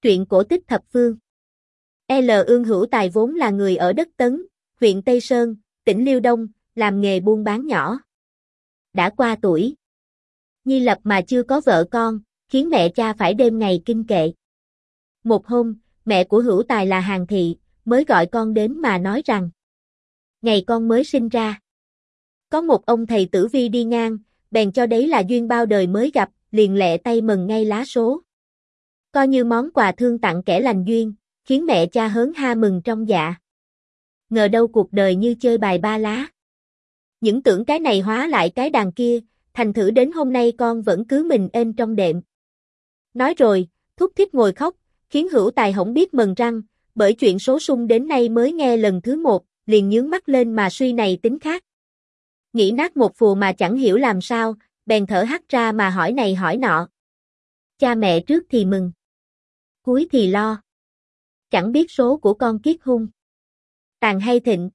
Truyện cổ tích thập phương. Ương Hữu Tài vốn là người ở đất Tấn, huyện Tây Sơn, tỉnh Liêu Đông, làm nghề buôn bán nhỏ. Đã qua tuổi nhi lập mà chưa có vợ con, khiến mẹ cha phải đêm ngày kinh kệ. Một hôm, mẹ của Hữu Tài là Hàn Thị, mới gọi con đến mà nói rằng: ngày con mới sinh ra, có một ông thầy tử vi đi ngang, bèn cho đấy là duyên bao đời mới gặp, liền lẹ tay mừng ngay lá số. Coi như món quà thương tặng kẻ lành duyên, khiến mẹ cha hớn ha mừng trong dạ. Ngờ đâu cuộc đời như chơi bài ba lá. Những tưởng cái này hóa lại cái đàn kia, thành thử đến hôm nay con vẫn cứ mình ên trong đệm. Nói rồi, thúc thích ngồi khóc, khiến Hữu Tài hổng biết mừng răng, bởi chuyện số sung đến nay mới nghe lần thứ một, liền nhướng mắt lên mà suy này tính khác. Nghĩ nát một phù mà chẳng hiểu làm sao, bèn thở hắt ra mà hỏi này hỏi nọ. Cha mẹ trước thì mừng, cuối thì lo. Chẳng biết số của con kiết hung tàn hay thịnh.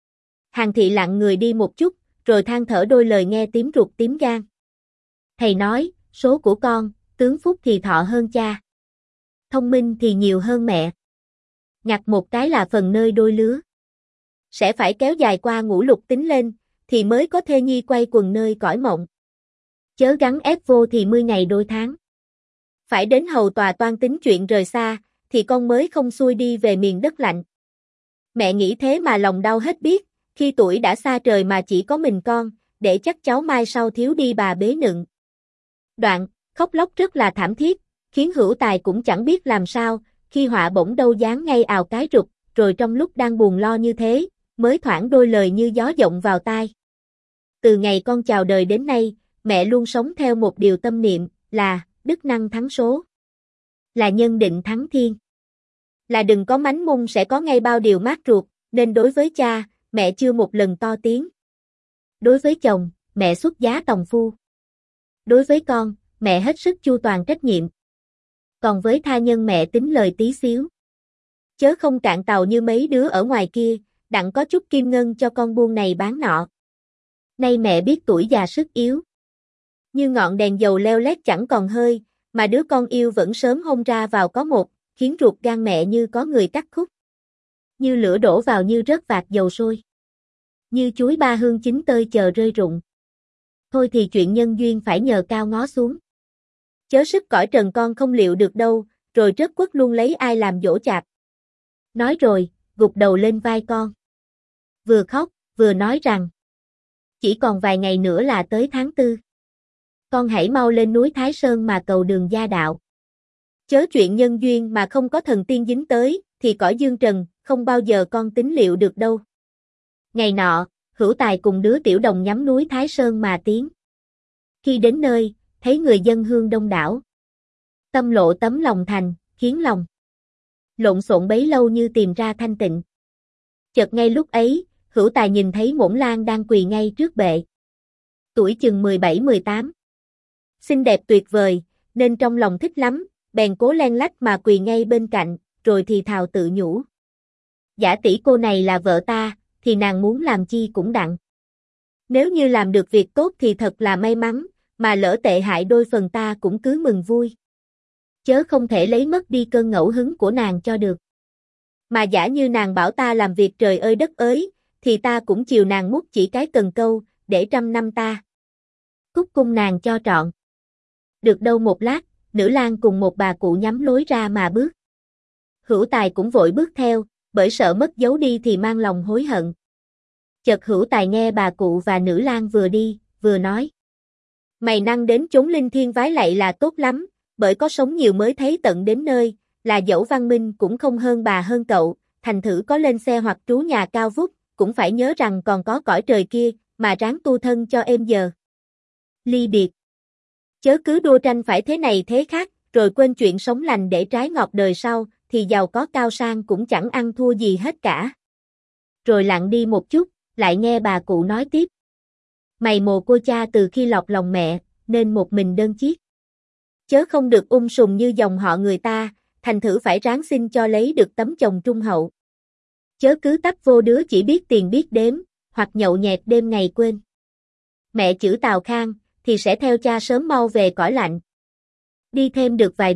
Hàn Thị lặng người đi một chút, rồi than thở đôi lời nghe tím ruột tím gan. Thầy nói, số của con, tướng phúc thì thọ hơn cha, thông minh thì nhiều hơn mẹ. Ngặt một cái là phần nơi đôi lứa. Sẽ phải kéo dài qua ngũ lục tính lên, thì mới có thê nhi quay quần nơi cõi mộng. Chớ gắn ép vô thì 10 ngày đôi tháng. Phải đến hầu tòa toan tính chuyện rời xa, thì con mới không xuôi đi về miền đất lạnh. Mẹ nghĩ thế mà lòng đau hết biết, khi tuổi đã xa trời mà chỉ có mình con, để chắc cháu mai sau thiếu đi bà bế nựng. Đoạn, khóc lóc rất là thảm thiết, khiến Hữu Tài cũng chẳng biết làm sao, khi họa bỗng đâu dán ngay ào cái rụt, rồi trong lúc đang buồn lo như thế, mới thoảng đôi lời như gió vọng vào tai. Từ ngày con chào đời đến nay, mẹ luôn sống theo một điều tâm niệm, là đức năng thắng số, là nhân định thắng thiên, là đừng có mánh mung sẽ có ngay bao điều mát ruột, nên đối với cha, mẹ chưa một lần to tiếng. Đối với chồng, mẹ xuất giá tòng phu. Đối với con, mẹ hết sức chu toàn trách nhiệm. Còn với tha nhân mẹ tính lời tí xíu. Chớ không cạn tàu như mấy đứa ở ngoài kia, đặng có chút kim ngân cho con buôn này bán nọ. Nay mẹ biết tuổi già sức yếu, như ngọn đèn dầu leo lét chẳng còn hơi, mà đứa con yêu vẫn sớm hôn ra vào có một, khiến ruột gan mẹ như có người cắt khúc. Như lửa đổ vào như rớt vạc dầu sôi. Như chuối ba hương chín tơi chờ rơi rụng. Thôi thì chuyện nhân duyên phải nhờ cao ngó xuống. Chớ sức cõi trần con không liệu được đâu, rồi rớt quất luôn lấy ai làm dỗ chạp. Nói rồi, gục đầu lên vai con. Vừa khóc, vừa nói rằng: chỉ còn vài ngày nữa là tới tháng 4. Con hãy mau lên núi Thái Sơn mà cầu đường gia đạo. Chớ chuyện nhân duyên mà không có thần tiên dính tới, thì cõi dương trần, không bao giờ con tính liệu được đâu. Ngày nọ, Hữu Tài cùng đứa tiểu đồng nhắm núi Thái Sơn mà tiến. Khi đến nơi, thấy người dân hương đông đảo. Tâm lộ tấm lòng thành, khiến lòng lộn xộn bấy lâu như tìm ra thanh tịnh. Chợt ngay lúc ấy, Hữu Tài nhìn thấy Ngỗng Lan đang quỳ ngay trước bệ. Tuổi chừng 17-18. Xinh đẹp tuyệt vời, nên trong lòng thích lắm, bèn cố len lách mà quỳ ngay bên cạnh, rồi thì thào tự nhủ. Giả tỷ cô này là vợ ta, thì nàng muốn làm chi cũng đặng. Nếu như làm được việc tốt thì thật là may mắn, mà lỡ tệ hại đôi phần ta cũng cứ mừng vui. Chớ không thể lấy mất đi cơn ngẫu hứng của nàng cho được. Mà giả như nàng bảo ta làm việc trời ơi đất ới, thì ta cũng chiều nàng mút chỉ cái cần câu, để 100 năm ta cúc cung nàng cho trọn. Được đâu một lát, Nữ Lang cùng một bà cụ nhắm lối ra mà bước. Hữu Tài cũng vội bước theo, bởi sợ mất dấu đi thì mang lòng hối hận. Chợt Hữu Tài nghe bà cụ và Nữ Lang vừa đi, vừa nói. Mày năng đến chốn linh thiêng vái lạy là tốt lắm, bởi có sống nhiều mới thấy tận đến nơi, là dẫu văn minh cũng không hơn bà hơn cậu, thành thử có lên xe hoặc trú nhà cao vút, cũng phải nhớ rằng còn có cõi trời kia, mà ráng tu thân cho êm giờ. Ly biệt. Chớ cứ đua tranh phải thế này thế khác, rồi quên chuyện sống lành để trái ngọt đời sau, thì giàu có cao sang cũng chẳng ăn thua gì hết cả. Rồi lặng đi một chút, lại nghe bà cụ nói tiếp. Mày mồ cô cha từ khi lọt lòng mẹ, nên một mình đơn chiếc. Chớ không được sùng như dòng họ người ta, thành thử phải ráng xin cho lấy được tấm chồng trung hậu. Chớ cứ tấp vô đứa chỉ biết tiền biết đếm, hoặc nhậu nhẹt đêm ngày quên. Mẹ chữ Tào Khang, thì sẽ theo cha sớm mau về cõi lạnh. Đi thêm được vài bước,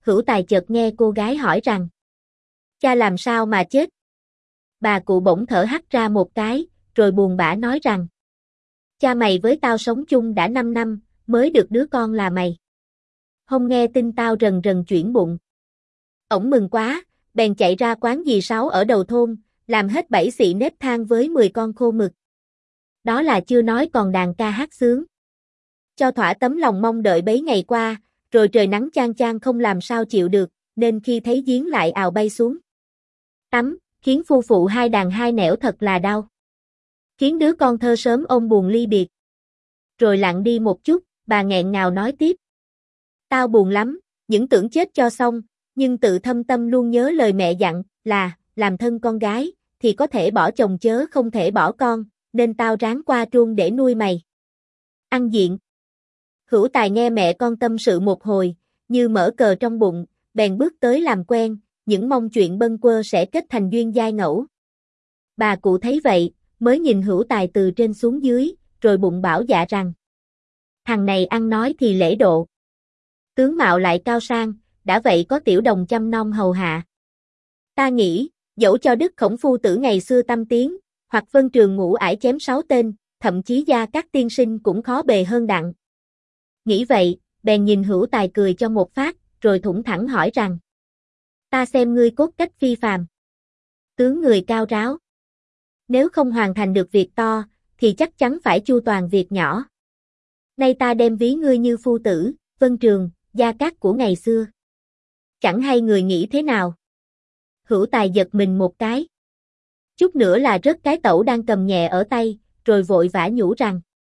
Hữu Tài chợt nghe cô gái hỏi rằng, cha làm sao mà chết? Bà cụ bỗng thở hắt ra một cái, rồi buồn bã nói rằng, cha mày với tao sống chung đã 5 năm, mới được đứa con là mày. Hôm nghe tin tao rần rần chuyển bụng. Ổng mừng quá, bèn chạy ra quán dì Sáu ở đầu thôn, làm hết 7 xị nếp than với 10 con khô mực. Đó là chưa nói còn đàn ca hát sướng. Cho thỏa tấm lòng mong đợi bấy ngày qua, rồi trời nắng chang chang không làm sao chịu được, nên khi thấy giếng lại ào bay xuống. Tắm, khiến phu phụ hai đàn hai nẻo thật là đau. Khiến đứa con thơ sớm ôm buồn ly biệt. Rồi lặng đi một chút, bà nghẹn ngào nói tiếp. Tao buồn lắm, những tưởng chết cho xong, nhưng tự thâm tâm luôn nhớ lời mẹ dặn, là, làm thân con gái, thì có thể bỏ chồng chớ không thể bỏ con, nên tao ráng qua truông để nuôi mày. Ăn diện. Hữu Tài nghe mẹ con tâm sự một hồi, như mở cờ trong bụng, bèn bước tới làm quen, những mong chuyện bâng quơ sẽ kết thành duyên giai ngẫu. Bà cụ thấy vậy, mới nhìn Hữu Tài từ trên xuống dưới, rồi bụng bảo dạ rằng, thằng này ăn nói thì lễ độ. Tướng mạo lại cao sang, đã vậy có tiểu đồng chăm nom hầu hạ. Ta nghĩ, dẫu cho Đức Khổng phu tử ngày xưa tâm tiến, hoặc Vân Trường Ngũ ải chém 6 tên, thậm chí Gia Cát tiên sinh cũng khó bề hơn đặng. Nghĩ vậy, bèn nhìn Hữu Tài cười cho một phát, rồi thủng thẳng hỏi rằng, ta xem ngươi cốt cách phi phàm. Tướng người cao ráo. Nếu không hoàn thành được việc to, thì chắc chắn phải chu toàn việc nhỏ. Nay ta đem ví ngươi như phu tử, Vân Trường, Gia Cát của ngày xưa. Chẳng hay người nghĩ thế nào? Hữu Tài giật mình một cái. Chút nữa là rớt cái tẩu đang cầm nhẹ ở tay, rồi vội vã nhủ rằng,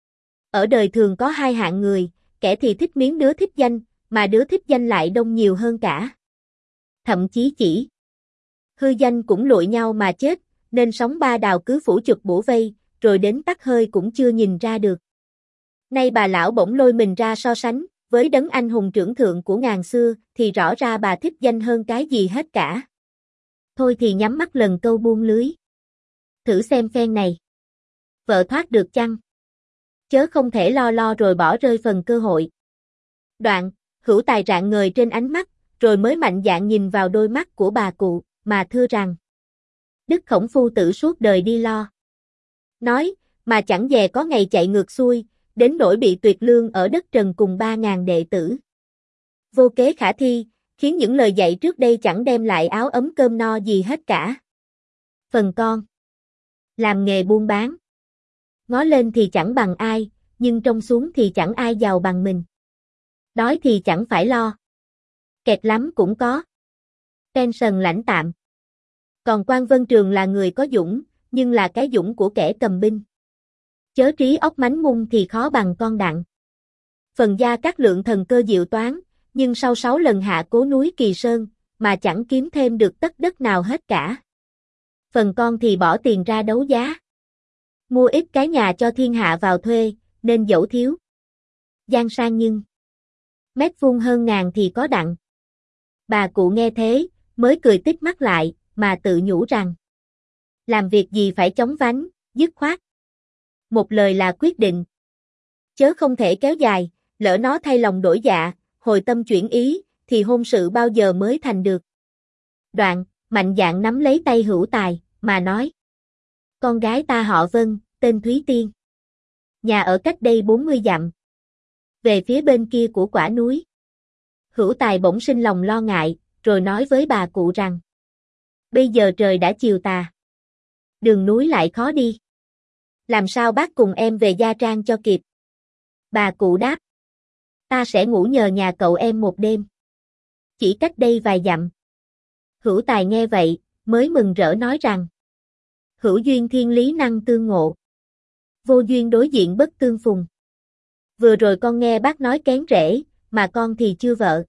ở đời thường có hai hạng người, kẻ thì thích miếng đứa thích danh, mà đứa thích danh lại đông nhiều hơn cả. Thậm chí chỉ hư danh cũng lụi nhau mà chết, nên sóng ba đào cứ phủ chụp bủa vây, rồi đến tắt hơi cũng chưa nhìn ra được. Nay bà lão bỗng lôi mình ra so sánh, với đấng anh hùng trưởng thượng của ngàn xưa, thì rõ ra bà thích danh hơn cái gì hết cả. Thôi thì nhắm mắt lần câu buông lưới. Thử xem phen này. Vợ thoát được chăng? Chớ không thể lo rồi bỏ rơi phần cơ hội. Đoạn, Hữu Tài rạng ngời trên ánh mắt, rồi mới mạnh dạn nhìn vào đôi mắt của bà cụ, mà thưa rằng, Đức Khổng phu tử suốt đời đi lo. Nói, mà chẳng dè có ngày chạy ngược xuôi, đến nỗi bị tuyệt lương ở đất trần cùng 3.000 đệ tử. Vô kế khả thi, khiến những lời dạy trước đây chẳng đem lại áo ấm cơm no gì hết cả. Phần con. Làm nghề buôn bán. Ngó lên thì chẳng bằng ai, nhưng trông xuống thì chẳng ai giàu bằng mình. Đói thì chẳng phải lo. Kẹt lắm cũng có. Pension lãnh tạm. Còn quan Vân Trường là người có dũng, nhưng là cái dũng của kẻ cầm binh. Chớ trí óc mánh mung thì khó bằng con đặng. Phần Gia Cát Lượng thần cơ diệu toán, nhưng sau 6 lần hạ cố núi Kỳ Sơn, mà chẳng kiếm thêm được tấc đất nào hết cả. Phần con thì bỏ tiền ra đấu giá. Mua ít cái nhà cho thiên hạ vào thuê, nên dẫu thiếu gian sang nhưng mét vuông hơn ngàn thì có đặng. Bà cụ nghe thế, mới cười tít mắt lại, mà tự nhủ rằng, làm việc gì phải chóng vánh, dứt khoát. Một lời là quyết định. Chớ không thể kéo dài, lỡ nó thay lòng đổi dạ, hồi tâm chuyển ý, thì hôn sự bao giờ mới thành được. Đoạn, mạnh dạn nắm lấy tay Hữu Tài, mà nói, con gái ta họ Vân, tên Thúy Tiên. Nhà ở cách đây 40 dặm. Về phía bên kia của quả núi. Hữu Tài bỗng sinh lòng lo ngại, rồi nói với bà cụ rằng, bây giờ trời đã chiều tà. Đường núi lại khó đi. Làm sao bác cùng em về Gia Trang cho kịp? Bà cụ đáp, ta sẽ ngủ nhờ nhà cậu em một đêm. Chỉ cách đây vài dặm. Hữu Tài nghe vậy, mới mừng rỡ nói rằng, hữu duyên thiên lý năng tương ngộ. Vô duyên đối diện bất tương phùng. Vừa rồi con nghe bác nói kén rễ, mà con thì chưa vợ.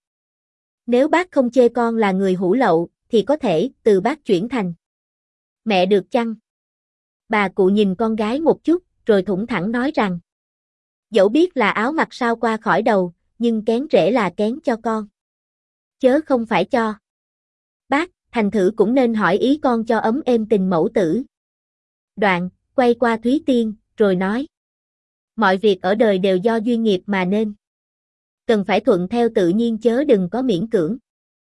Nếu bác không chê con là người hủ lậu, thì có thể từ bác chuyển thành mẹ được chăng? Bà cụ nhìn con gái một chút, rồi thủng thẳng nói rằng, dẫu biết là áo mặc sao qua khỏi đầu, nhưng kén rễ là kén cho con. Chớ không phải cho. Bác, thành thử cũng nên hỏi ý con cho ấm êm tình mẫu tử. Đoạn, quay qua Thúy Tiên, rồi nói, mọi việc ở đời đều do duyên nghiệp mà nên. Cần phải thuận theo tự nhiên chớ đừng có miễn cưỡng.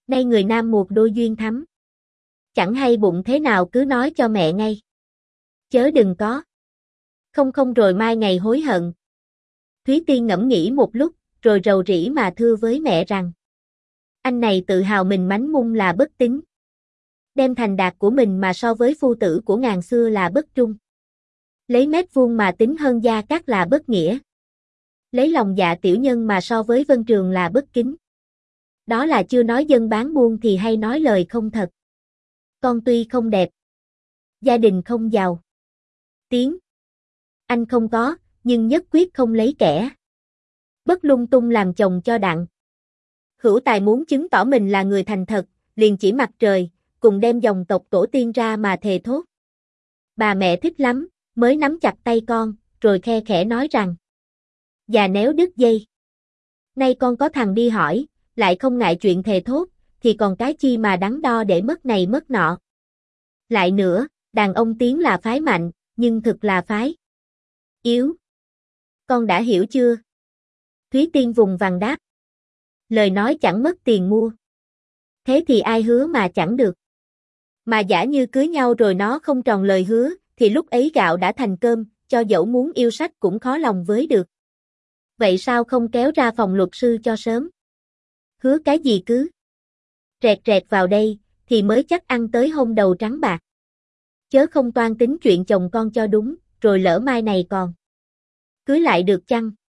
Nay người nam một đôi duyên thắm. Chẳng hay bụng thế nào cứ nói cho mẹ ngay. Chớ đừng có. Không rồi mai ngày hối hận. Thúy Tiên ngẫm nghĩ một lúc, rồi rầu rĩ mà thưa với mẹ rằng. Anh này tự hào mình mánh mung là bất tín. Đem thành đạt của mình mà so với phu tử của ngàn xưa là bất trung. Lấy mét vuông mà tính hơn gia cát là bất nghĩa. Lấy lòng dạ tiểu nhân mà so với Vân Trường là bất kính. Đó là chưa nói dân bán buôn thì hay nói lời không thật. Con tuy không đẹp, gia đình không giàu, tiếng anh không có, nhưng nhất quyết không lấy kẻ bất lung tung làm chồng cho đặng. Hữu Tài muốn chứng tỏ mình là người thành thật, liền chỉ mặt trời, cùng đem dòng tộc tổ tiên ra mà thề thốt. Bà mẹ thích lắm, mới nắm chặt tay con, rồi khe khẽ nói rằng. Và nếu đứt dây, nay con có thằng đi hỏi, lại không ngại chuyện thề thốt, thì còn cái chi mà đắn đo để mất này mất nọ. Lại nữa, đàn ông tiếng là phái mạnh, nhưng thực là phái yếu. Con đã hiểu chưa? Thúy Tiên vùng vằng đáp. Lời nói chẳng mất tiền mua. Thế thì ai hứa mà chẳng được. Mà giả như cưới nhau rồi nó không tròn lời hứa, thì lúc ấy gạo đã thành cơm, cho dẫu muốn yêu sách cũng khó lòng với được. Vậy sao không kéo ra phòng luật sư cho sớm? Hứa cái gì cứ rẹt rẹt vào đây, thì mới chắc ăn tới hôm đầu trắng bạc. Chớ không toan tính chuyện chồng con cho đúng, rồi lỡ mai này còn cưới lại được chăng?